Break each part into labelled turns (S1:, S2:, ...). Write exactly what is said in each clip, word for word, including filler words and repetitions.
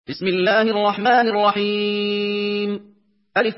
S1: بسم الله الرحمن الرحيم. ألف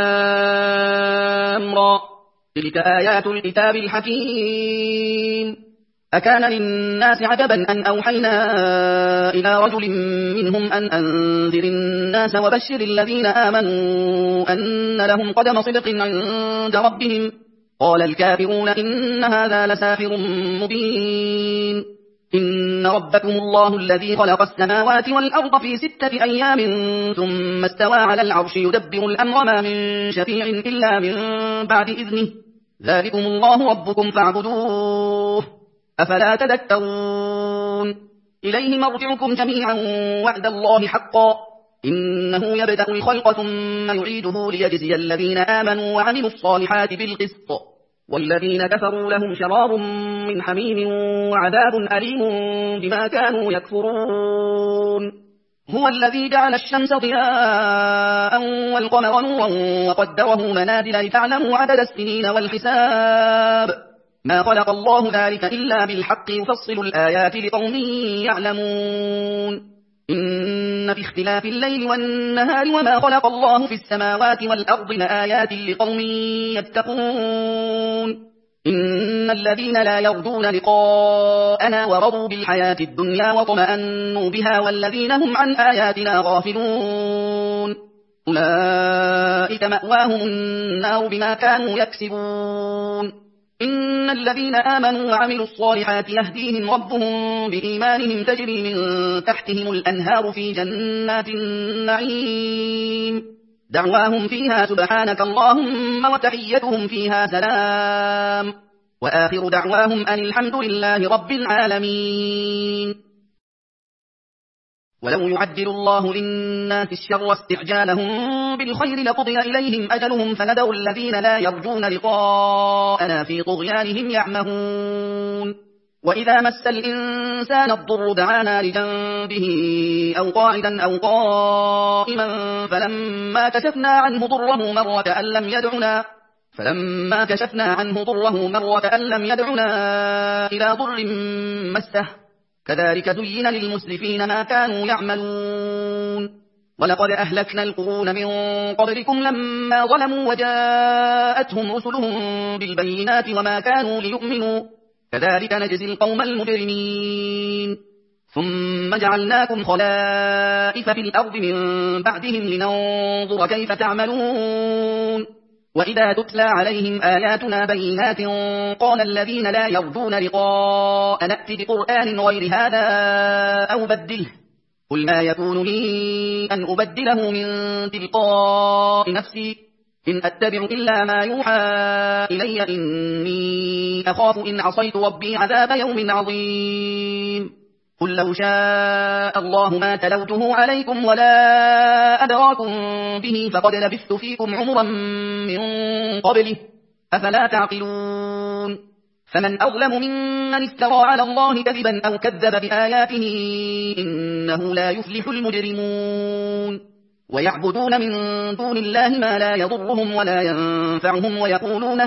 S1: لام را. تلك آيات الكتاب الحكيم. أكان للناس عجبا أن أوحينا إلى رجل منهم أن أنذر الناس وبشر الذين آمنوا أن لهم قدم صدق عند ربهم. قال الكافرون إن هذا لساحر مبين. إن ربكم الله الذي خلق السماوات والأرض في ستة أيام ثم استوى على العرش يدبر الأمر ما من شفيع إلا من بعد إذنه. ذلكم الله ربكم فاعبدوه أفلا تذكرون. إليه مرجعكم جميعا وعد الله حقا. إنه يبدأ الخلق ثم يعيده ليجزي الذين آمنوا وعملوا الصالحات بالقسط، والذين كفروا لهم شراب من حميم وعذاب أليم بما كانوا يكفرون. هو الذي جعل الشمس ضياء والقمر نورا وقدره منازل لتعلموا عدد السنين والحساب. ما خلق الله ذلك إلا بالحق يفصل الآيات لقوم يعلمون. إن في اختلاف الليل والنهار وما خلق الله في السماوات والأرض لآيات لقوم يتقون. إن الذين لا يرجون لقاءنا ورضوا بالحياة الدنيا واطمأنوا بها والذين هم عن آياتنا غافلون أولئك مأواهم النار بما كانوا يكسبون. إن الذين آمنوا وعملوا الصالحات يهديهم ربهم بإيمانهم تجري من تحتهم الأنهار في جنات النعيم. دعواهم فيها سبحانك اللهم وتحيتهم فيها سلام وآخر دعواهم أن الحمد لله رب العالمين. ولو يعجل الله للناس الشر استعجالهم بالخير لقضي إليهم أجلهم فندعوا الذين لا يرجون لقاءنا في طغيانهم يعمهون. وإذا مس الإنسان الضر دعانا لجنبه أو قاعدا أو قائما فلما كشفنا عنه ضره مر كأن لم يدعنا فلما كشفنا عنه ضره مر كأن لم يدعنا إلى ضر مسه. كذلك زين للمسرفين ما كانوا يعملون. ولقد أهلكنا القرون من قبلكم لما ظلموا وجاءتهم رسلهم بالبينات وما كانوا ليؤمنوا كذلك نجزي القوم المجرمين. ثم جعلناكم خلائف في الأرض من بعدهم لننظر كيف تعملون. وإذا تتلى عليهم آياتنا بينات قال الذين لا يرجون لقاء نأت بقرآن غير هذا أو بدله قل ما يكون لي أن أبدله من تلقاء نفسي إن أتبع إلا ما يوحى إلي إني أخاف إن عصيت ربي عذاب يوم عظيم. قل لو شاء الله ما تلوته عليكم ولا أدراكم به فقد لبثت فيكم عمرا من قبله أفلا تعقلون. فمن أظلم ممن افترى على الله كذبا أو كذب بآياته إنه لا يفلح المجرمون. ويعبدون من دون الله ما لا يضرهم ولا ينفعهم ويقولون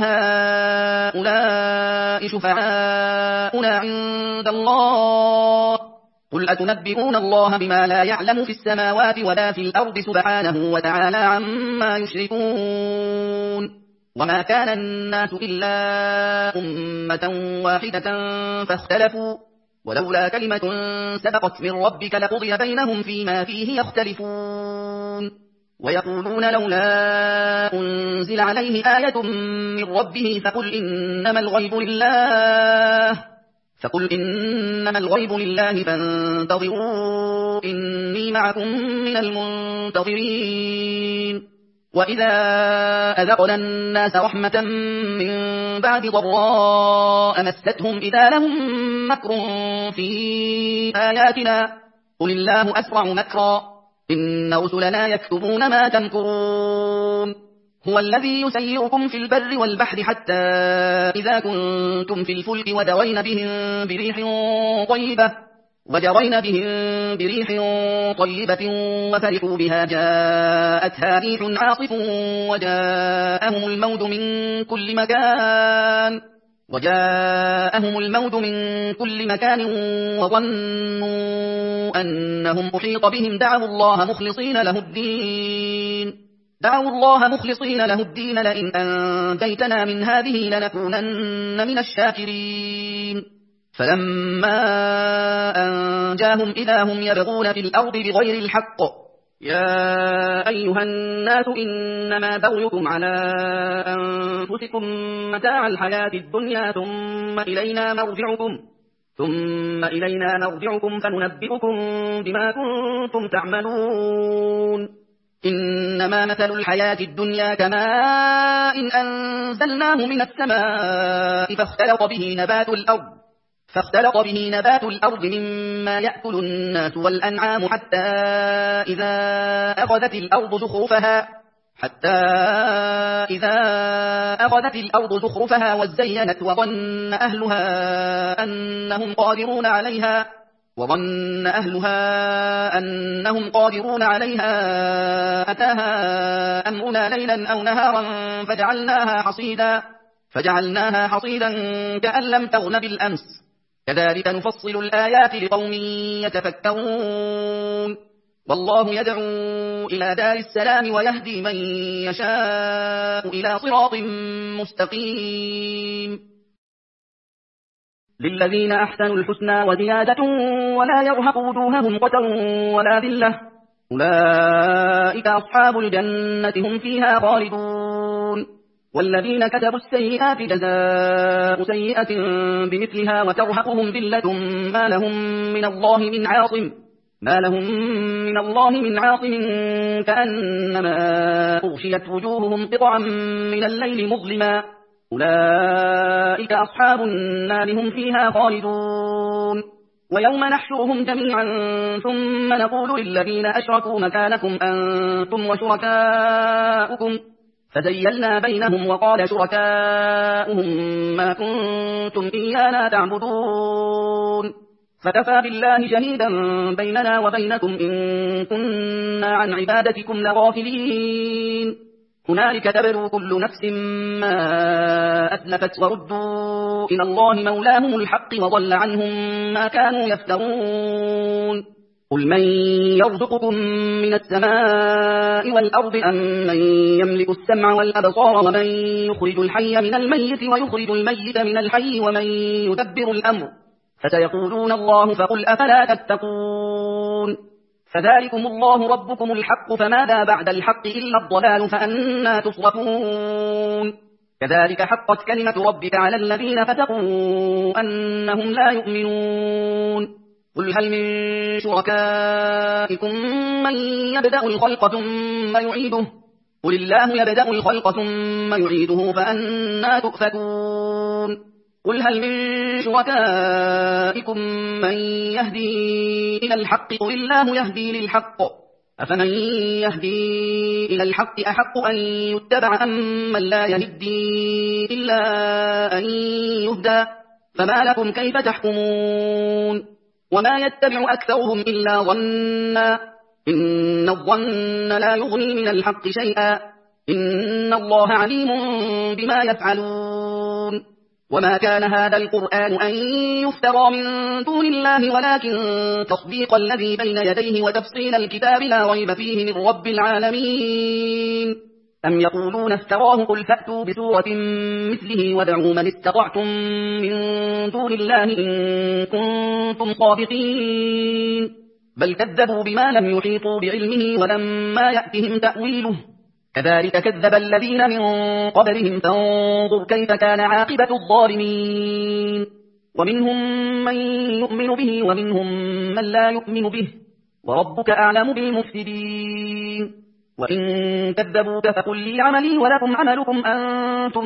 S1: هؤلاء شفعاؤنا عند الله قل أتنبئون الله بما لا يعلم في السماوات ولا في الأرض سبحانه وتعالى عما يشركون. وما كان الناس إلا أمة واحدة فاختلفوا ولولا كلمة سبقت من ربك لقضي بينهم فيما فيه يختلفون. ويقولون لولا أنزل عليه آية من ربه فقل إنما الغيب لله فقل إنما الغيب لله فانتظروا إني معكم من المنتظرين. وإذا أذقنا الناس رحمة من بعد ضراء مستهم إذا لهم مكر في آياتنا قل الله أسرع مكرا إن رسلنا يكتبون ما تمكرون. هو الذي يسيركم في البر والبحر حتى إذا كنتم في الفلك ودرين بهم بريح طيبة وجرين بهم بريح طيبة وفرحوا بها جاءتها ريح عاصف وجاءهم الموج من كل مكان وجاءهم الموت من كل مكان وظنوا أنهم أحيط بهم دعوا الله مخلصين له الدين دعوا الله مخلصين له الدين لئن أنجيتنا من هذه لنكونن من الشاكرين فلما أنجاهم إذا هم يبغون في الأرض بغير الحق يا أيها الناس إنما بغيكم على أنفسكم متاع الحياة الدنيا ثم إلينا مرجعكم ثم إلينا مرجعكم فننبئكم بما كنتم تعملون إنما مثل الحياة الدنيا كماء إن أنزلناه من السماء فاختلط به نبات الأرض فاختلط به نبات الأرض مما يأكل الناس والأنعام حتى إذا أخذت الأرض زخرفها حتى إذا أخذت الأرض زخرفها وزينت وظن أهلها أنهم قادرون عليها وظن أهلها أنهم قادرون عليها أتاها أمرنا ليلا أو نهارا فجعلناها حصيدا فجعلناها حصيدا كأن لم تغن بالأمس كذلك نفصل الآيات لقوم يتفكرون والله يدعو إلى دار السلام ويهدي من يشاء إلى صراط مستقيم للذين أحسنوا الحسنى وزيادة ولا يرهق وجوههم قتر ولا ذلة أولئك أصحاب الجنة هم فيها خالدون والذين كسبوا السيئات جزاء سيئة بمثلها وترهقهم ذلة ما لهم من الله من عاصم ما لهم من الله من عاصم كأنما أغشيت وجوههم قطعا من الليل مظلما أولئك أصحاب النار هم فيها خالدون ويوم نحشرهم جميعا ثم نقول للذين أشركوا مكانكم أنتم وشركاؤكم فزيلنا بينهم وقال شركاؤهم ما كنتم إيانا تعبدون فكفى بالله شهيدا بيننا وبينكم إن كنا عن عبادتكم لغافلين هنالك تبلو كل نفس ما أسلفت وردوا إلى الله مولاهم الحق وضل عنهم ما كانوا يفترون قل من يرزقكم من السماء والأرض أم من يملك السمع والأبصار ومن يخرج الحي من الميت ويخرج الميت من الحي ومن يدبر الأمر فسيقولون الله فقل أفلا تتقون فذلكم الله ربكم الحق فماذا بعد الحق إلا الضلال فأنا تصرفون كذلك حقت كلمة ربك على الذين فسقوا أنهم لا يؤمنون قل هل من شركائكم من يبدأ الخلق ثم يعيده قل الله يبدأ الخلق ثم يعيده فأنا تؤفكون قل هل من شركائكم من يهدي إلى الحق قل الله يهدي للحق أفمن يهدي إلى الحق أحق أن يتبع أم من لا يهدي إلا أن يهدى فما لكم كيف تحكمون وما يتبع أكثرهم إلا ظنا إن الظن لا يغني من الحق شيئا إن الله عليم بما يفعلون وما كان هذا القرآن أن يفترى من دون الله ولكن تصديق الذي بين يديه وتفصيل الكتاب لا ريب فيه من رب العالمين أم يقولون افتراه قل فأتوا بسورة مثله وادعوا من استطعتم من دون الله إن كنتم صادقين بل كذبوا بما لم يحيطوا بعلمه ولما يأتهم تأويله كذلك كذب الذين من قبلهم فانظر كيف كان عاقبة الظالمين ومنهم من يؤمن به ومنهم من لا يؤمن به وربك أعلم بالمفسدين وإن كذبوك فقل لي عملي ولكم عملكم أنتم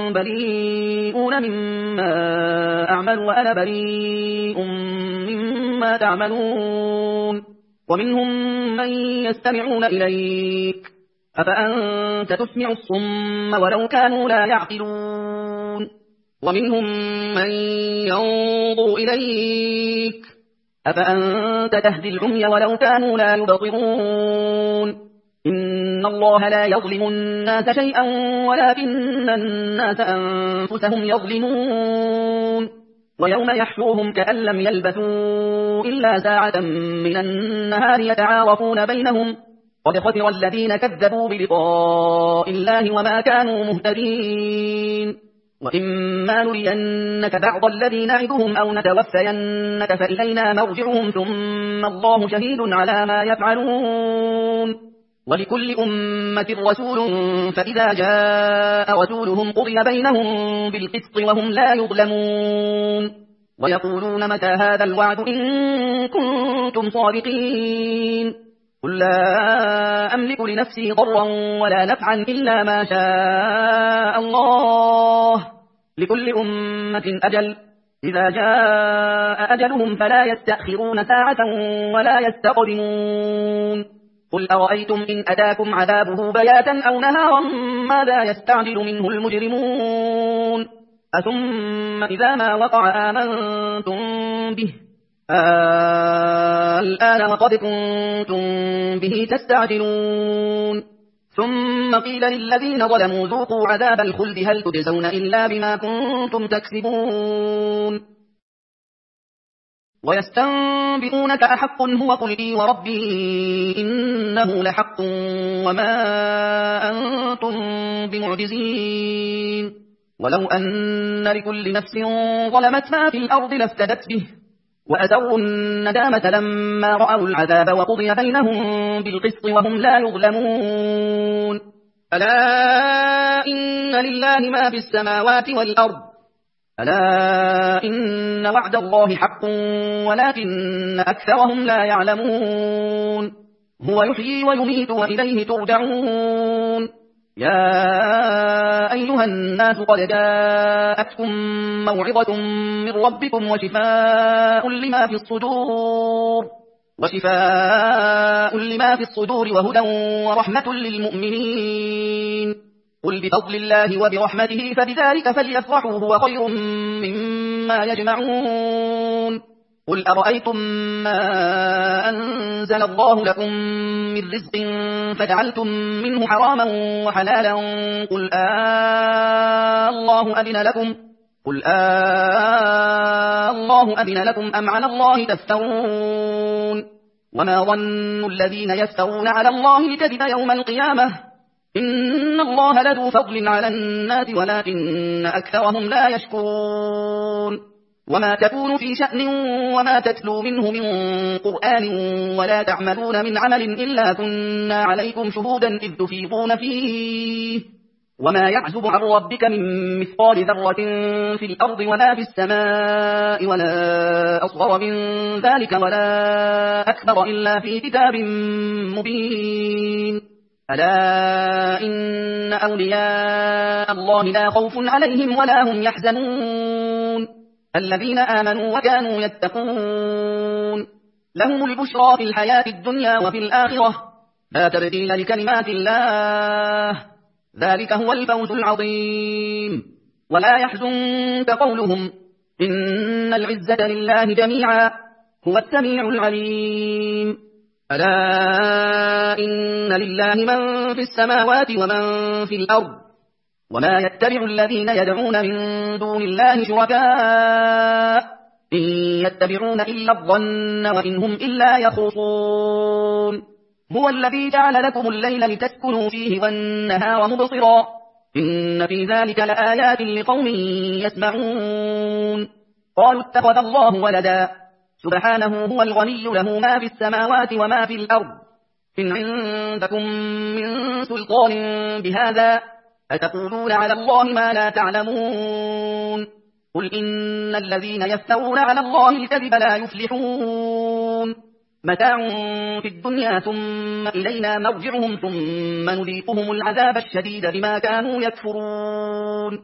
S1: بريئون مما أعمل وأنا بريء مما تعملون ومنهم من يستمعون إليك أفأنت تسمع الصم ولو كانوا لا يعقلون ومنهم من ينظر إليك أفأنت تهدي العمي ولو كانوا لا يبصرون إن الله لا يظلم الناس شيئا ولكن الناس أنفسهم يظلمون ويوم يحشرهم كأن لم يلبثوا إلا ساعة من النهار يتعارفون بينهم قد خسر الذين كذبوا بلقاء الله وما كانوا مهتدين وإما نرينك بعض الذي نعدهم أو نتوفينك فإلينا مرجعهم ثم الله شهيد على ما يفعلون ولكل أمة رسول فإذا جاء رسولهم قضي بينهم بالقسط وهم لا يظلمون ويقولون متى هذا الوعد إن كنتم صادقين قل لا أملك لنفسي ضرا ولا نفعا إلا ما شاء الله لكل أمة أجل إذا جاء أجلهم فلا يستأخرون ساعة ولا يستقدمون قل أرأيتم إن أتاكم عذابه بياتا أو نهارا ماذا يستعجل منه المجرمون أثم إذا ما وقع آمنتم به الآن وقد كنتم به تستعجلون ثم قيل للذين ظلموا ذوقوا عذاب الخلد هل تجزون إلا بما كنتم تكسبون ويستنبئونك أحق هو قل إي وربي إنه لحق وما أنتم بمعجزين ولو أن لكل نفس ظلمت ما في الأرض لافتدت به وأسروا الندامة لما رأوا العذاب وقضي بينهم بالقسط وهم لا يظلمون ألا إن لله ما في السماوات والأرض ألا إن وعد الله حق ولكن أكثرهم لا يعلمون هو يحيي ويميت وإليه ترجعون يا أيها الناس قد جاءتكم موعظة من ربكم وشفاء لما في الصدور وشفاء لما في الصدور وهدى ورحمة للمؤمنين قل بفضل الله وبرحمته فبذلك فليفرحوا هو خير مما يجمعون قل أرأيتم ما أنزل الله لكم من رزق فجعلتم منه حراما وحلالا قل آه الله أذن لكم قل آه الله أذن لكم أم على الله تفترون وما ظن الذين يفترون على الله الكذب يوم القيامة إن الله لذو فضل على الناس ولكن أكثرهم لا يشكرون وما تكون في شأن وما تتلو منه من قرآن ولا تعملون من عمل إلا كنا عليكم شهودا إذ تفيضون فيه وما يعزب عن ربك من مثقال ذرة في الأرض ولا في السماء ولا أصغر من ذلك ولا أكبر إلا في كتاب مبين ألا إن أولياء الله لا خوف عليهم ولا هم يحزنون الذين آمنوا وكانوا يتقون لهم البشرى في الحياة الدنيا وفي الآخرة لا تبديل لكلمات الله ذلك هو الفوز العظيم ولا يحزنك قولهم إن العزة لله جميعا هو السميع العليم ألا إن لله من في السماوات ومن في الأرض وما يتبع الذين يدعون من دون الله شركاء إن يتبعون إلا الظن وإنهم إلا يخرصون هو الذي جعل لكم الليل لتسكنوا فيه والنهار مبصرا إن في ذلك لآيات لقوم يسمعون قالوا اتخذ الله ولدا سبحانه هو الغني له ما في السماوات وما في الأرض إن عندكم من سلطان بهذا أتقولون على الله ما لا تعلمون قل إن الذين يفترون على الله الكذب لا يفلحون متاع في الدنيا ثم إلينا مرجعهم ثم نذيقهم العذاب الشديد بما كانوا يكفرون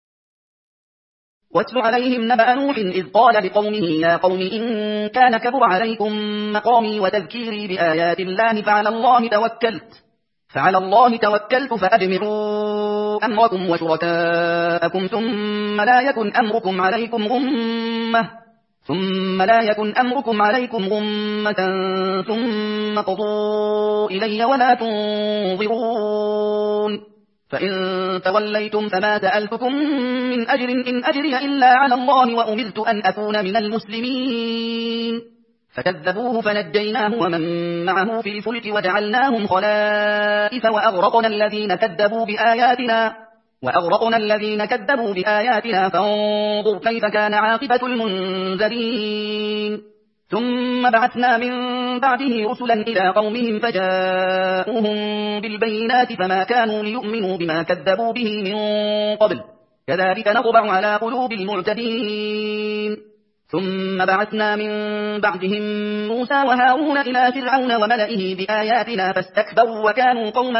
S1: واتل عليهم نبأ نوح إذ قال لقومه يا قوم إن كان كبر عليكم مقامي وتذكيري بآيات الله فعلى الله توكلت فعلى الله توكلت فأجمعوا أمركم وشركاءكم ثم لا يكن أمركم عليكم غمة ثم لا يكن أمركم عليكم غمة ثم قضوا إلي ولا تنظرون فإن توليتم فما سألتكم من أجر إن أجري إلا على الله وأمرت أن أكون من المسلمين. فكذبوه فنجيناه ومن معه في الفلك وجعلناهم خلائف وأغرقنا الذين كذبوا بآياتنا وأغرقنا الذين كذبوا بآياتنا فانظر كيف كان عاقبة المنذرين. ثم بعثنا من بعده رسلا إلى قومهم فجاءوهم بالبينات فما كانوا ليؤمنوا بما كذبوا به من قبل كذلك نطبع على قلوب المعتدين. ثم بعثنا من بعدهم موسى وهارون إلى فرعون وملئه بآياتنا فاستكبروا وكانوا قوما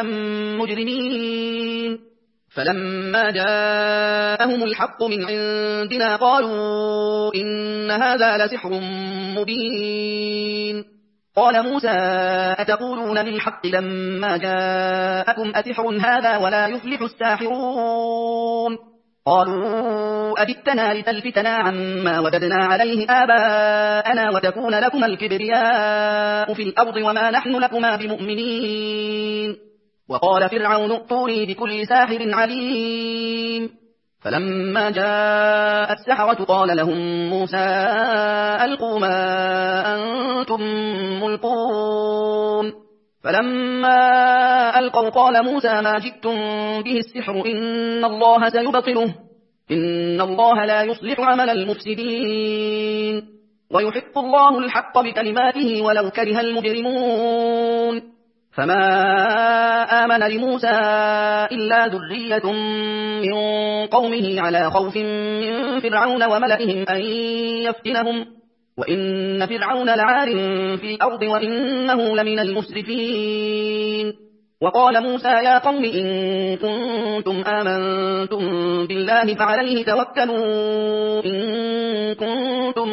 S1: مجرمين. فلما جاءهم الحق من عندنا قالوا إن هذا لسحر مبين. قال موسى أتقولون للحق لما جاءكم أسحر هذا ولا يفلح الساحرون. قالوا أجئتنا لتلفتنا عما وجدنا عليه آباءنا وتكون لكما الكبرياء في الأرض وما نحن لكما بمؤمنين. وقال فرعون ائتوني بكل ساحر عليم. فلما جاء السحرة قال لهم موسى ألقوا ما أنتم ملقون. فلما ألقوا قال موسى ما جئتم به السحر إن الله سيبطله إن الله لا يصلح عمل المفسدين ويحق الله الحق بكلماته ولو كره المجرمون. فما آمن لموسى إلا ذرية من قومه على خوف من فرعون وملئهم أن يفتنهم وإن فرعون لعال في الأرض وإنه لمن المسرفين. وقال موسى يا قوم إن كنتم آمنتم بالله فعليه توكلوا إن كنتم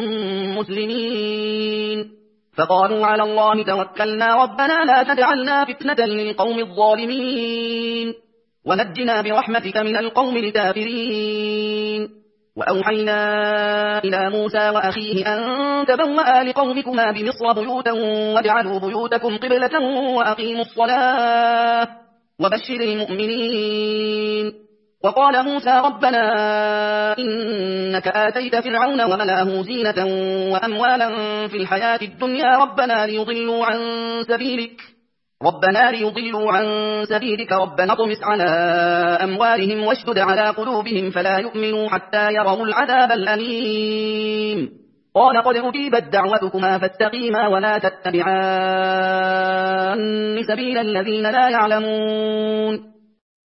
S1: مسلمين. فقالوا على الله توكلنا ربنا لا تجعلنا فتنة للقوم الظالمين ونجنا برحمتك من القوم الكافرين. وأوحينا إلى موسى وأخيه أن تبوأ لقومكما بمصر بيوتا واجعلوا بيوتكم قبلة وأقيموا الصلاة وبشر المؤمنين. وقال موسى ربنا إنك آتيت فرعون وملأه زينة وأموالا في الحياة الدنيا ربنا ليضلوا عن سبيلك ربنا ليضلوا عن سبيلك ربنا اطمس على أموالهم واشدد على قلوبهم فلا يؤمنوا حتى يروا العذاب الأليم. قال قد أجيبت دعوتكما فاستقيما ولا تتبعان سبيل الذين لا يعلمون.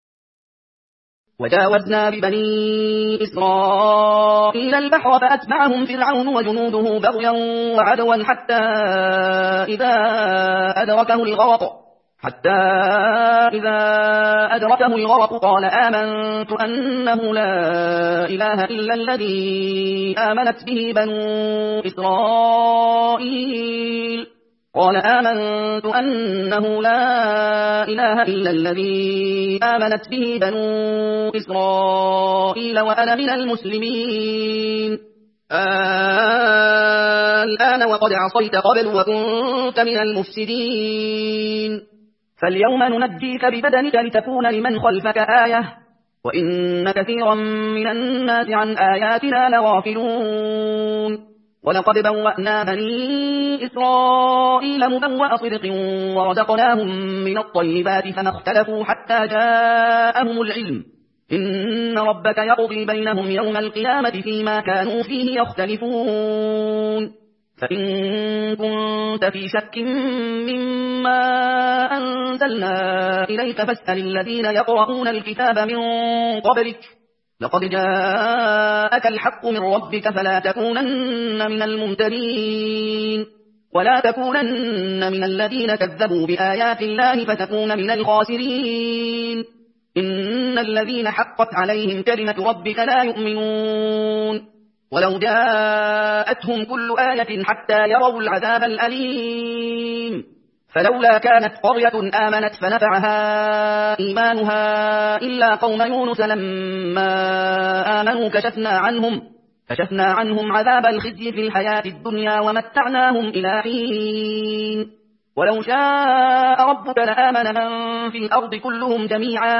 S1: وجاوزنا ببني إسرائيل البحر فأتبعهم فرعون وجنوده بغيا وعدوا حتى إذا أدركه الغرق حتى إذا أدركه الغرق قال آمنت أنه لا إله إلا الذي آمنت به بنو إسرائيل قال آمنت أنه لا إله إلا الذي آمنت به بنو إسرائيل وأنا من المسلمين. الآن وقد عصيت قبل وكنت من المفسدين فاليوم ننجيك ببدنك لتكون لمن خلفك آية وإن كثيرا من الناس عن آياتنا لغافلون. ولقد بوأنا بني إسرائيل مبوأ صدق ورزقناهم من الطيبات فما اختلفوا حتى جاءهم العلم إن ربك يقضي بينهم يوم القيامة فيما كانوا فيه يختلفون. فإن كنت في شك مما أنزلنا إليك فاسأل الذين يقرؤون الكتاب من قبلك لقد جاءك الحق من ربك فلا تكونن من الممترين ولا تكونن من الذين كذبوا بآيات الله فتكون من الخاسرين. إن الذين حقت عليهم كلمة ربك لا يؤمنون ولو جاءتهم كل آية حتى يروا العذاب الأليم فلولا كانت قرية آمنت فنفعها إيمانها إلا قوم يونس لما آمنوا كشفنا عنهم كشفنا عنهم عذاب الخزي في الحياة الدنيا ومتعناهم إلى حين. ولو شاء ربك لآمن من في الأرض كلهم جميعا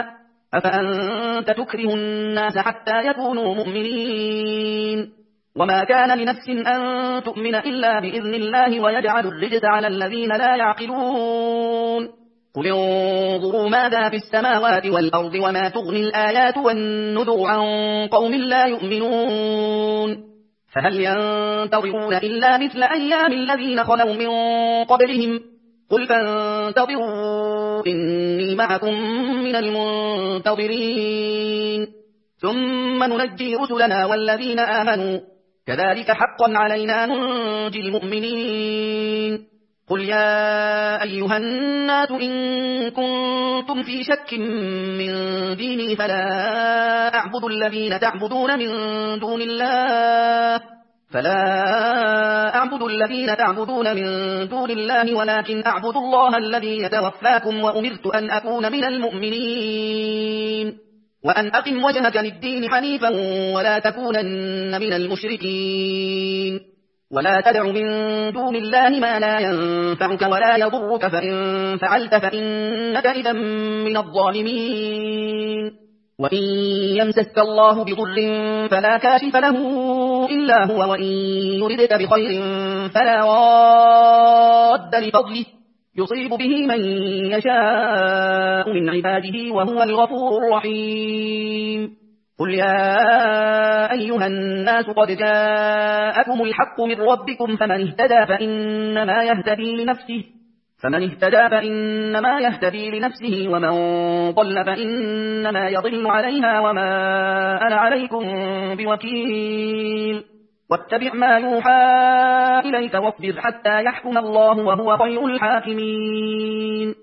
S1: أفأنت تكره الناس حتى يكونوا مؤمنين وما كان لنفس أن تؤمن إلا بإذن الله ويجعل الرجس على الذين لا يعقلون قل انظروا ماذا في السماوات والأرض وما تغني الآيات والنذر عن قوم لا يؤمنون فهل ينتظرون إلا مثل أيام الذين خلوا من قبلهم قل فانتظروا إني معكم من المنتظرين ثم ننجي رسلنا والذين آمنوا كذلك حقا علينا ننجي المؤمنين قل يا أيها الناس إن كنتم في شك من ديني فلا أعبد الذين تعبدون من دون الله فلا أعبد الذين تعبدون من دون الله ولكن أعبد الله الذي يتوفاكم وأمرت أن أكون من المؤمنين وأن أقم وجهك للدين حنيفا ولا تكونن من المشركين ولا تدع من دون الله ما لا ينفعك ولا يضرك فإن فعلت فإنك إذا من الظالمين وإن يمسك الله بضر فلا كاشف له إلا هو وإن يردك بخير فلا راد لفضله يصيب به من يشاء من عباده وهو الغفور الرحيم قل يا أيها الناس قد جاءكم الحق من ربكم فمن اهتدى فإنما يهتدي لنفسه فمن اهتدى فإنما يهتدي لنفسه ومن ضل فإنما يضل عليها وما أنا عليكم بوكيل واتبع ما يوحى إليك واصبر حتى يحكم الله وهو خير الحاكمين